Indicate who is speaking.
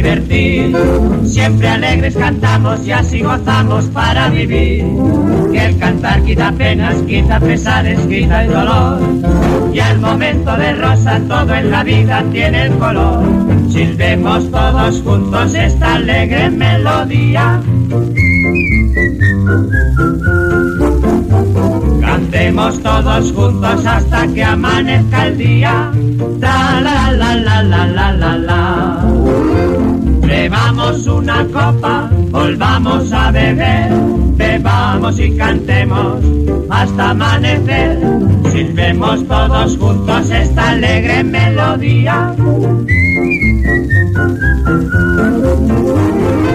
Speaker 1: divertir. Siempre alegres cantamos y así gozamos para vivir. Que el cantar quita penas, quita pesares, quita el dolor. Y al momento de rosa todo en la vida tiene el color. Silbemos todos juntos esta alegre melodía. Cantemos todos juntos hasta que amanezca el día. La la la la la la la la. Bebamos una copa, volvamos a beber. Bebamos y cantemos hasta amanecer. Silbemos todos juntos esta alegre melodía.